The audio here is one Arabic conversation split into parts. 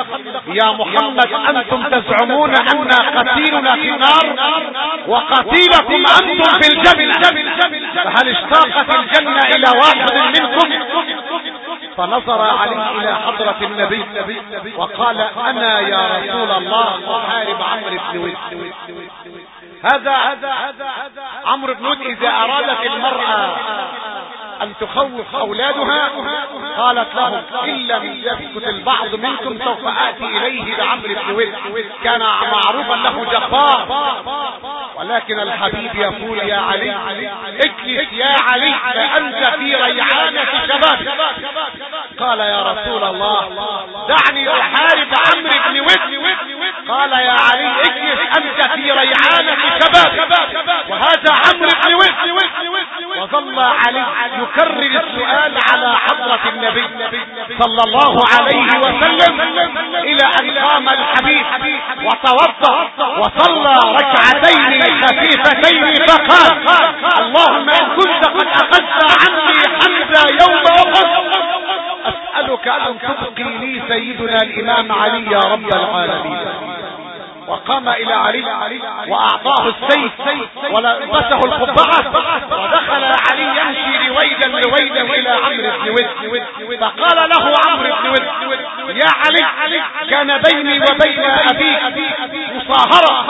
يا محمد أنتم تزعمون أن قتيلنا في النار وقتيلكم أنتم في الجنة، فهل اشتاقت الجنة إلى واحد منكم؟ فنظر علي إلى حضرة النبي وقال أنا يا رسول الله أحارب عمرو بن ود. هذا عمرو بن ود إذا أرادت المرأة أن تخوف أولادها قالت لهم إن لم يسكت البعض منكم سوف آتي إليه بعمرو بن ود. كان معروفا له جبار، ولكن الحبيب يقول يا علي اجلس يا علي فأنت في ريعانة شباب. قال يا رسول الله دعني أحارب عمرو بن ود. قال يا علي اجلس أنت في ريعانة شباب وهذا عمرو بن ود. وظل علي يكرر السؤال على حضرة النبي صلى الله عليه وسلم إلى أن قام الحبيب وتوضأ وصلى ركعتين خفيفتين فقال اللهم إن كنت قد أخذت عني حمزة يوم أحد أسألك أن تبقي لي سيدنا الإمام علي يا رب العالمين. وقام إلى علي وأعطاه السيف ولبسه القبعة ودخل علي يمشي رويدا إلى عمرو بن ود. فقال له عمرو بن ود يا علي كان بيني وبين أبيك مصاهرة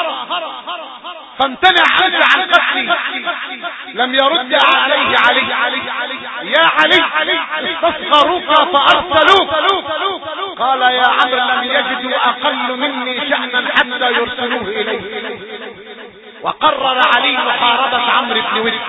فامتنع أنت عن قتلي. لم يرد عليه علي يا علي استصغروك فأرسلوك. قال يا عمرو لم يجدوا أقل مني شأنا حتى يرسلوه إليه. وقرر علي محاربة عمرو بن ود،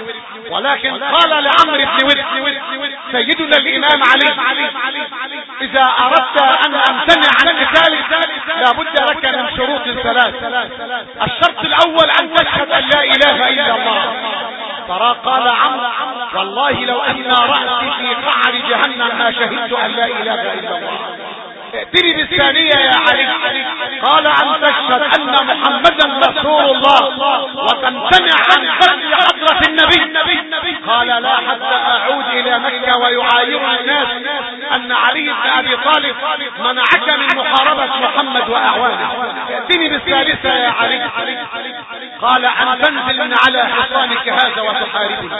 ولكن قال لعمرو بن ود سيدنا الإمام علي إذا أردت أن أمتنع عن قتالك لابد لك من شروط ثلاث. الشرط الأول أن تشهد أن لا إله إلا الله. ترى قال عمرو والله لو أن رأسي في قعر جهنم ما شهدت أن لا إله إلا الله. ائتني بالثانية يا علي. قال أن تشهد أن محمدا رسول الله وتمتنع عن قتل حضرة النبي. قال لا حتى أعود إلى مكة ويعاير الناس أن علي بن أبي طالب منعك من محاربة محمد وأعوانه. ائتني بالثالثة يا علي. قال أن تنزل من على حصانك هذا وتحاربني.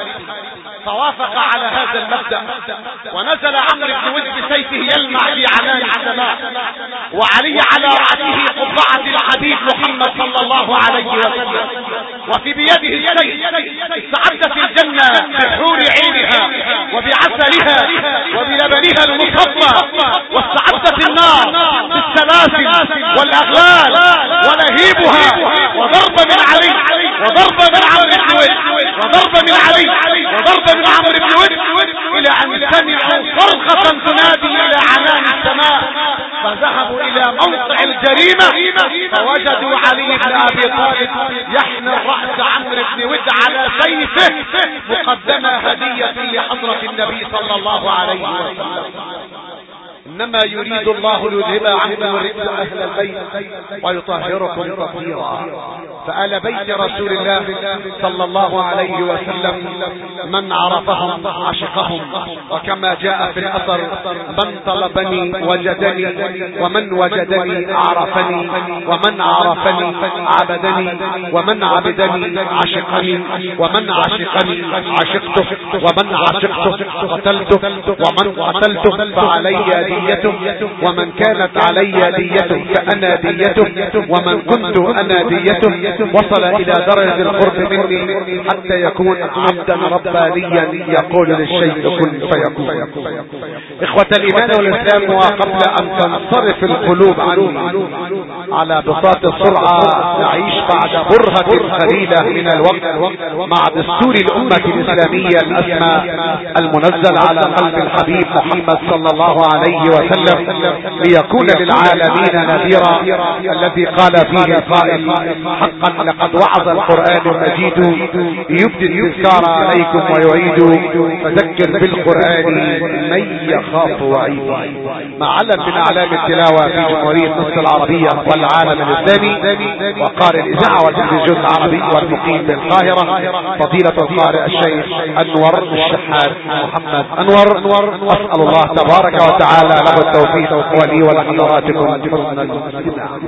فوافق على هذا المبدأ ونزل عمرو بن ود بسيفه يلمع في عنان السماء وعلي على رأسه قبعة الحبيب محمد صلى الله عليه وسلم وفي بيده السيف. استعدت الجنة بحور عينها وبعسلها وبلبنها المصفى، واستعدت النار بالسلاسل والأغلال ولهيبها. وضرب من علي وضرب من عمرو بن ود وضرب من علي وضرب من عمرو بن ود إلى أن سمعوا صرخة تنادي إلى عنان السماء. فذهبوا إلى موقع الجريمة فوجدوا علي بن أبي طالب يحمل رأس عمرو بن ود على سيفه مقدمة هدية لحضرة النبي صلى الله عليه وسلم. إنما يريد الله ليذهب عنكم الرجس أهل البيت ويطهركم تطهيرا. فآل بيت رسول الله صلى الله عليه وسلم من عرفهم عشقهم، وكما جاء في الأثر من طلبني وجدني ومن وجدني عرفني ومن عرفني عبدني ومن عبدني عشقني ومن عشقني عشقته ومن عشقته قتلته ومن قتلته فعلي ديته ومن كانت علي ديته فأنا ديته ومن كنت أنا ديته. وصل إلى درجة القرب مني حتى يكون عبدا ربانيا يقول للشيء كن فيكون. إخوة الإيمان والإسلام، وقبل أن تنصرف القلوب عني على بساط السرعة نعيش بعد برهة قليلة من الوقت مع دستور الأمة الإسلامية الأسمى المنزل على قلب الحبيب محمد صلى الله عليه وسلم ليكون للعالمين نذيرا، الذي قال فيه القائل حق حقا لقد وعظ القرآن المجيد يبدي التذكار عليكم ويعيد فذكر بالقرآن من يخاف وعيد. مع علم من اعلام التلاوة في جمهورية مصر العربية والعالم الاسلامي وقارئ الاذاعة والتلفزيون العربي والمقيم بالقاهرة فضيلة القارئ الشيخ انور الشحات محمد انور. اسأل الله تبارك وتعالى له التوفيق ولي ولحضراتكم حسن الاستماع.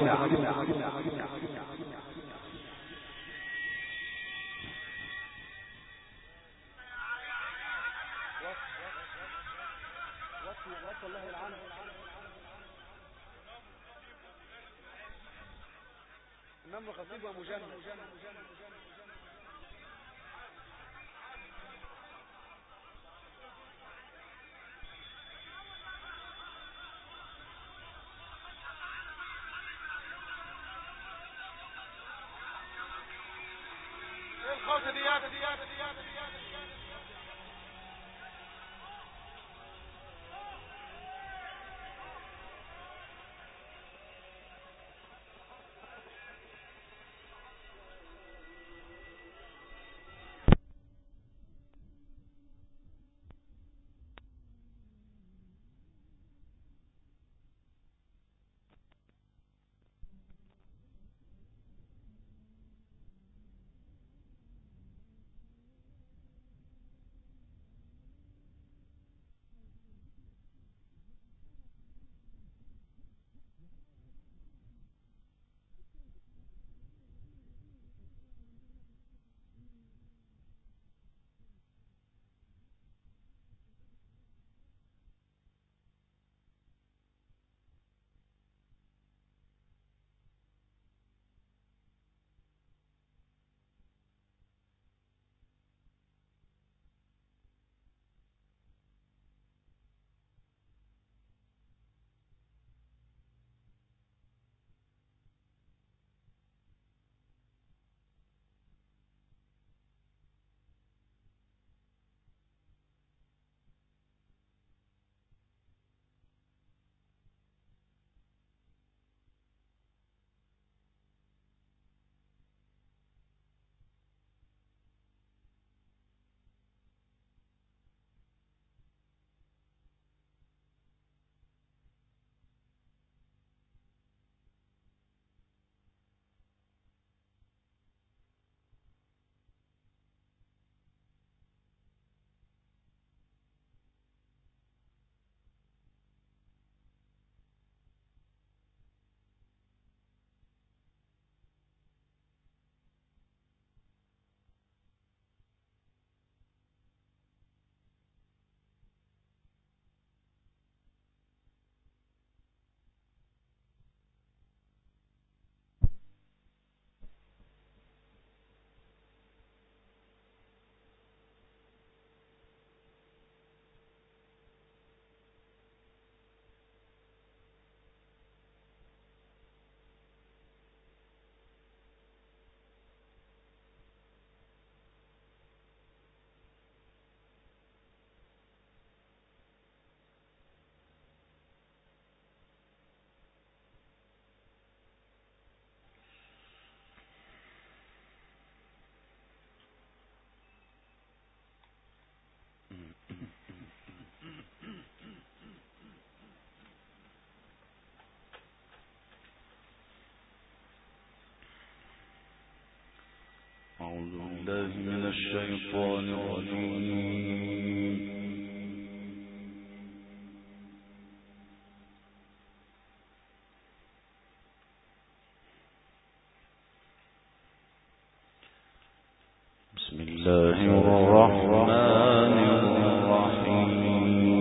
أعوذ بالله من الشيطان الرجيم. بسم الله الرحمن الرحيم.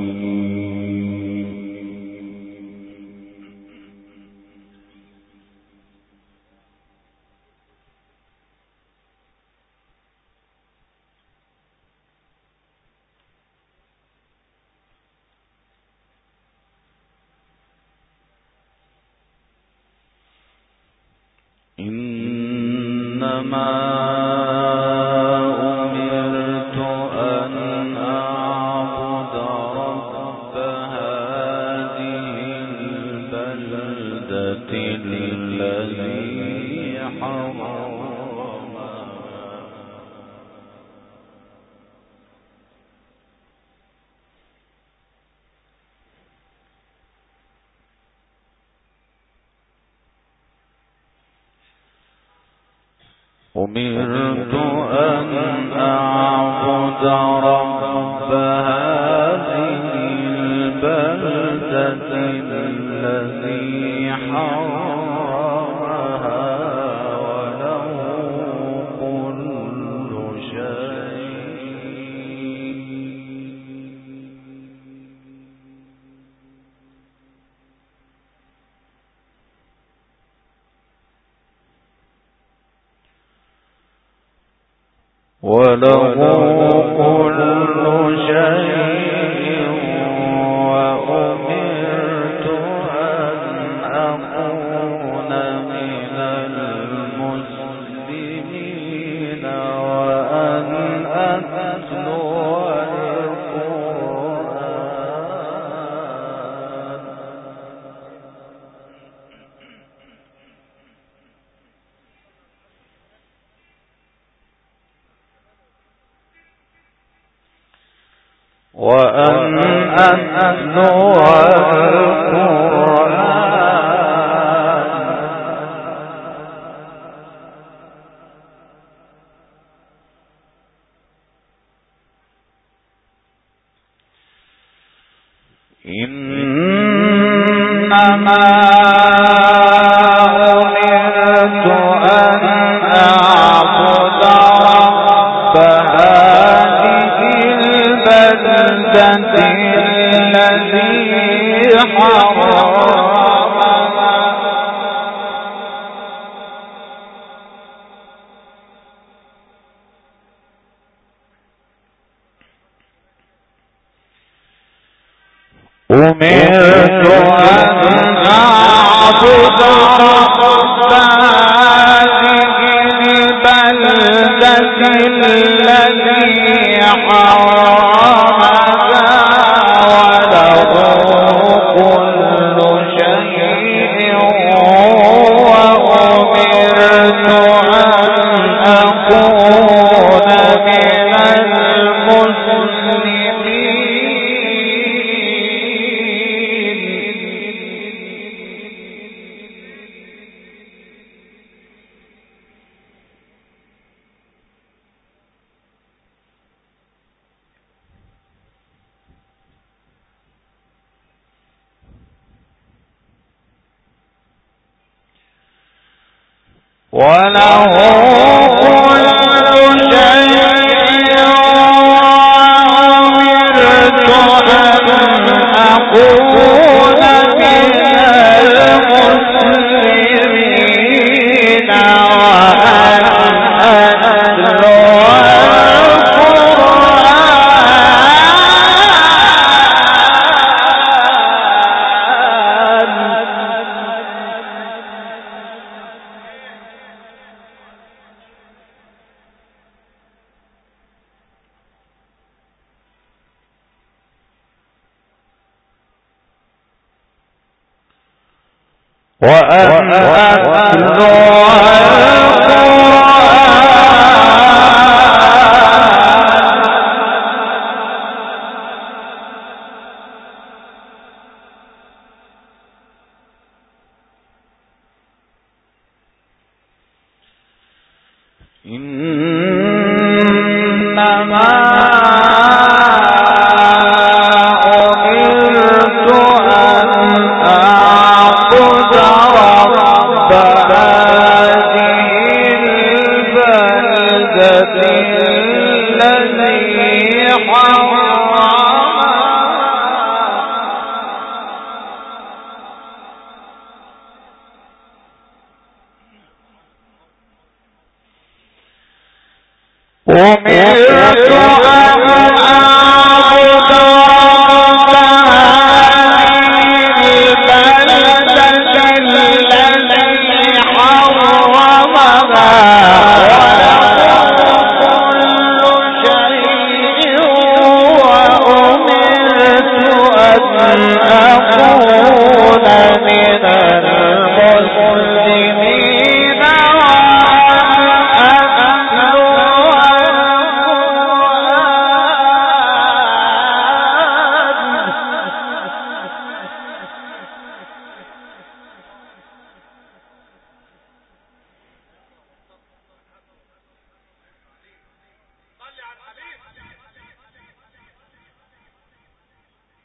إنما أمرت أن أعبد رب هذه البلدة الذي حرمها أمرت أن أعبد رب هذه البلدة الذي حرمها وله كل شيء وأمرت أن أكون من المسلمين وأن أتلو القرآن إنما أمرت أن أعبد رب هذه البلدة الذي حرمها أمرت أن أعبد رب هذه البلدة الذي حرمها وله كل شيء وأمرت أن أكون من المسلمين وله كل شيء وأمرت أن أكون من المسلمين وأن أتلو المسلمين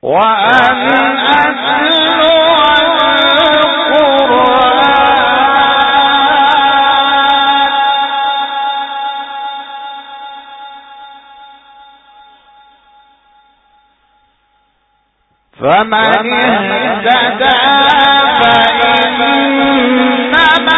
فمن اهتدى فإنما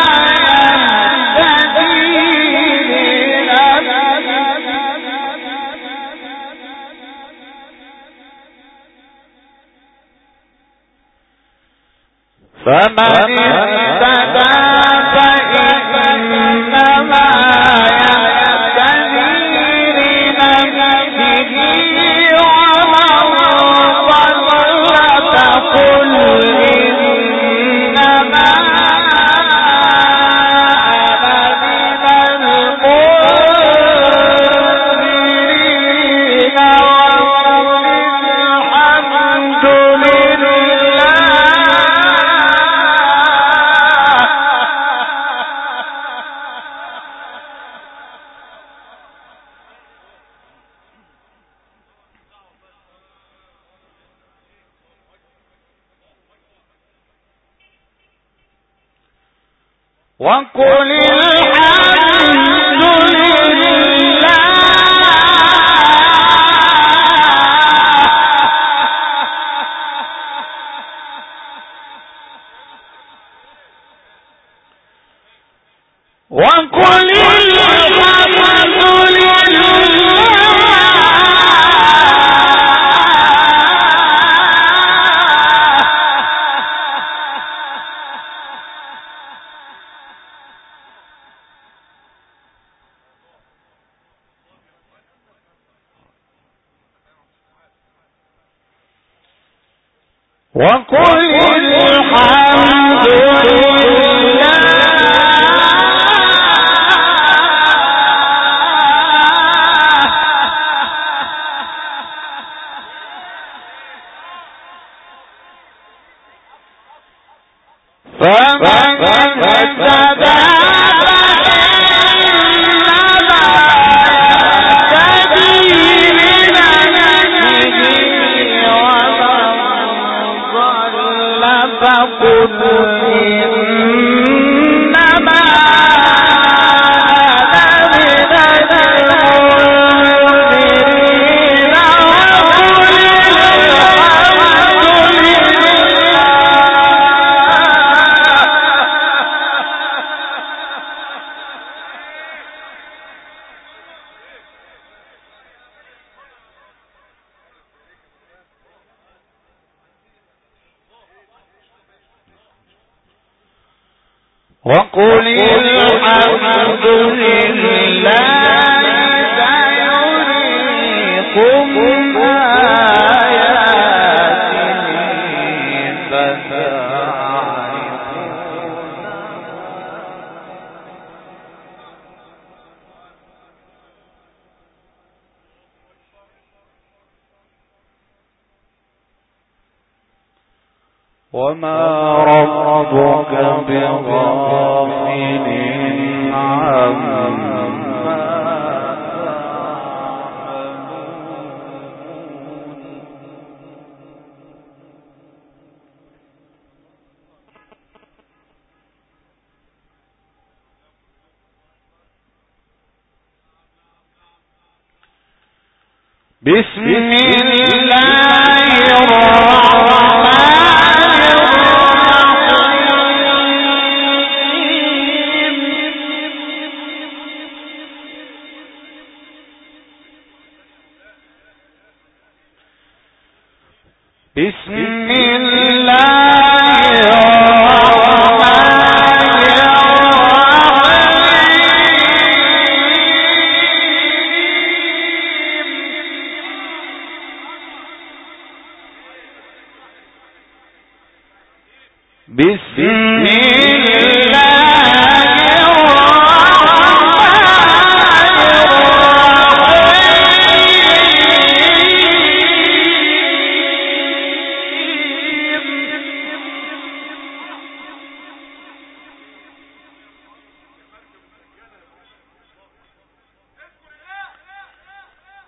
وقل الحمد لله وقل الحمد وقل الحمد لله سيريكم آياته فتعرفون وما ربك بغافل عما بسم الله الرحمن الرحيم بسم الله الرحمن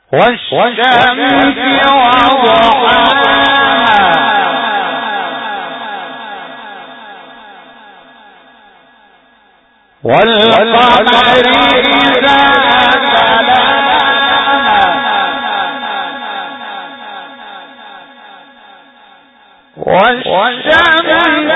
والشمس وضحاها والقمر إذا تلاها والشمس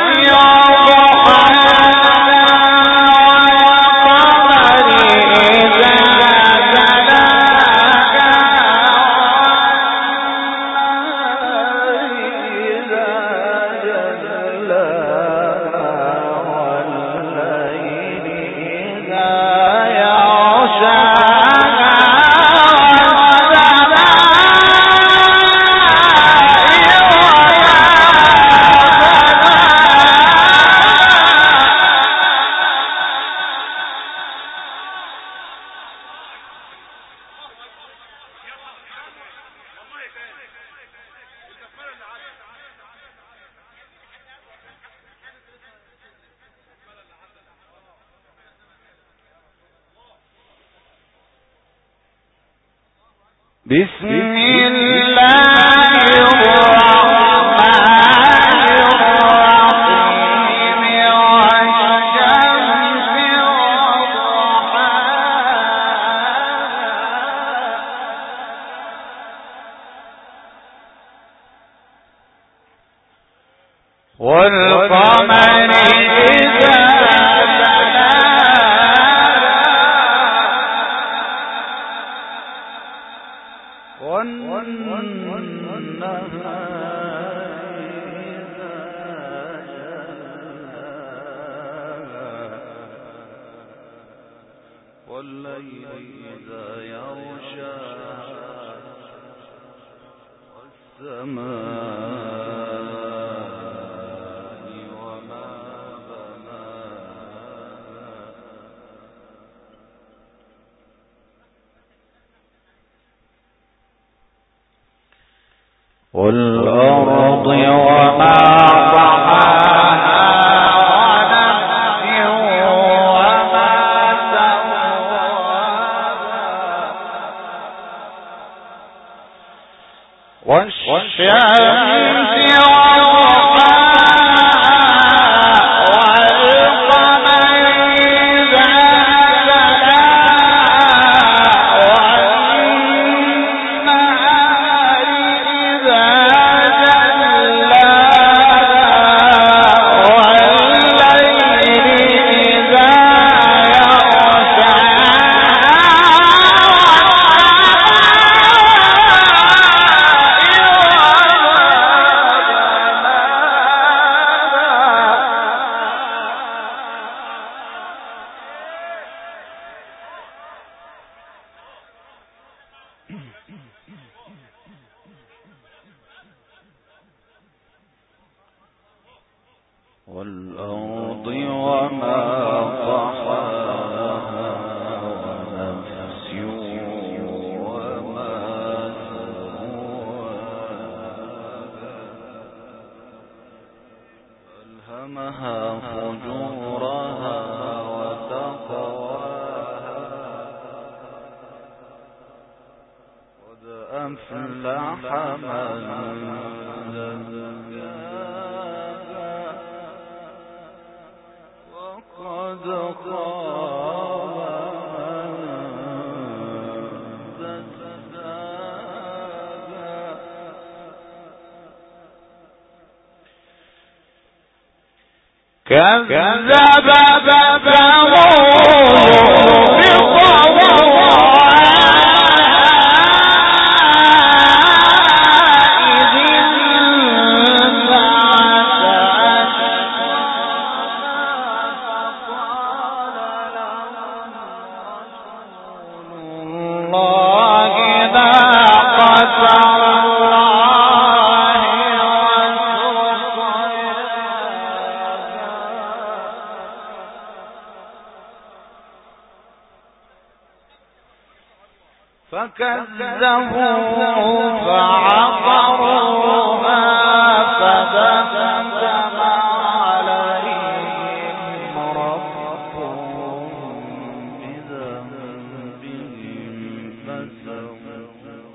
بسم الله الرحمن الرحيم والشمس وضحاها والقمر إذا والليل إذا يغشى والسماء وما بناها والأرض وما والأرض وما طحاها ونفس وما سواها ألهمها فجورها وتقواها قد أفلح من وقد خاب من دساها كذب ثمود فكذبوا فعقروها فدمدم عليهم ربهم بذنبهم فسواها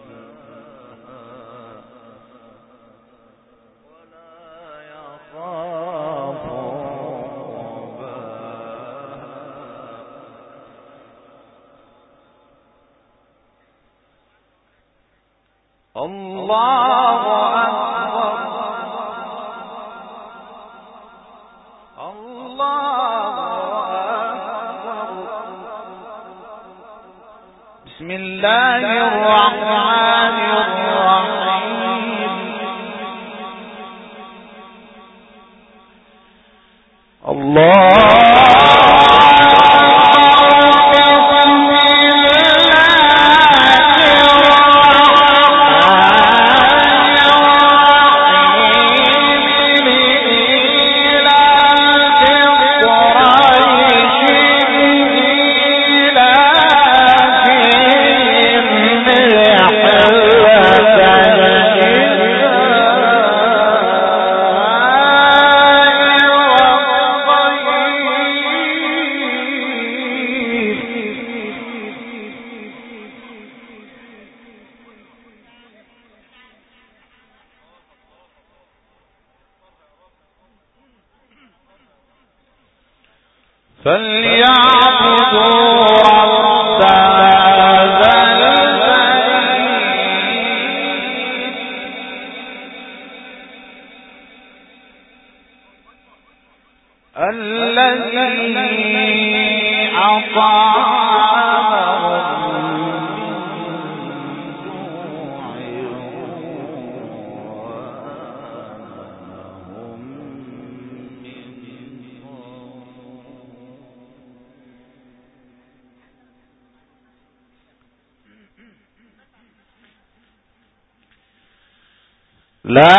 الله أكبر الله أكبر. بسم الله الرحمن الرحيم. الله فليعبدوا رب هذا البيت الذي أطعمهم لا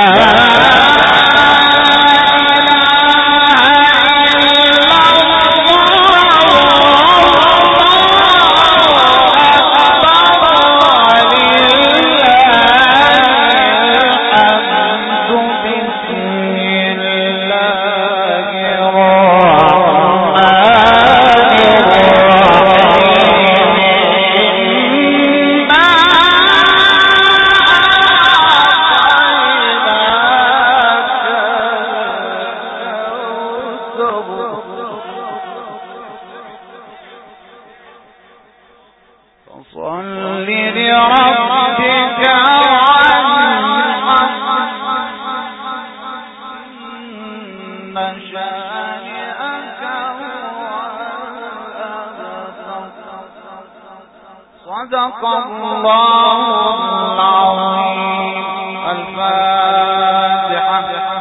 فصل لربك إن شانئك هو الأبتر. صدق الله العظيم. الفاتحة.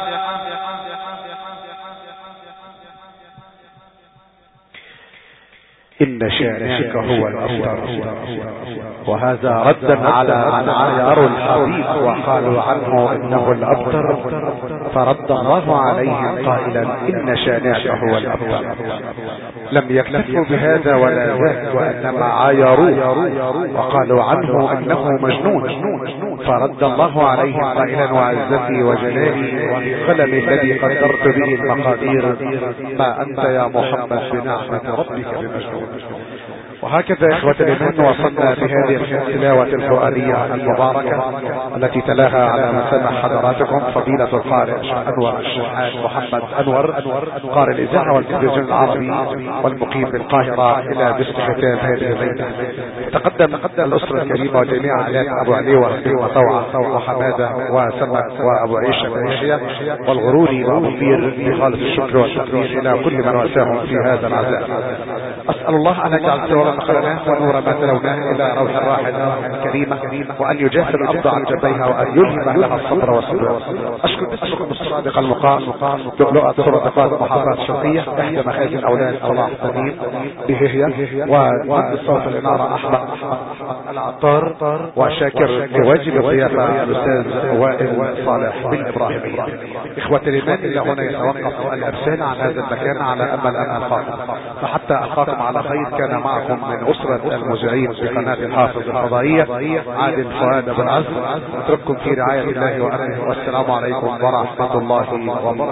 إن شانئك هو الأبتر. وهذا ردا على من عايروا الحبيب وقالوا عنه إنه الأبتر، فرد الله عليهم قائلا إن شانئك هو الأبتر. لم يكتفوا بهذا ولا ذاك، وإنما عايروه وقالوا عنه إنه مجنون، فرد الله عليهم قائلا وعزتي وجلالي وبقلم الذي قدرت به المقادير ما أنت يا محمد بنعمة ربك بمجنون. وهكذا إخوة الإيمان وصلنا بهذه التلاوة القرآنية المباركة التي تلاها على مسامع حضراتكم فضيلة القارئ أنور الشيخ محمد أنور، قارئ الإذاعة والتلفزيون العربي والمقيم بالقاهرة، إلى مثل ختام هذه الليلة. تقدم الأسرة الكريمة وجميع عائلات أبو علي وطوعة وحمادة وسمك وأبو عيشة وعيشية والغروري وأبو فير بخالص الشكر والتقدير إلى كل من واساهم في هذا العزاء. أسأل الله أن يجعل ثواب ما قرأناه ونور ما تلوناه إلى روح الراحل الكريمة، وأن يجاهد الأرض عن جبيها وأن يلهم لها الصبر والصبر. أشكر اسمكم الصادق المقام لؤلؤة صدقات محافظة الشرقية إحدى مخازن أولاد صلاح تميم بهي، ومهندس الصوت الإنارة أحمد العطار، وشاكر لواجب الضيافة الأستاذ وائل صالح بن إبراهيمية. إخوة الإيمان، إلى هنا يتوقف الإرسال عن هذا المكان على أمل أن ألقاكم، فحتى ألقاكم على خير كان معكم من أسرة المذيعين بقناة الحافظ الفضائية عادل فؤاد بن عزم. أترككم في رعاية الله وأمنه، والسلام عليكم ورحمة الله وبركاته.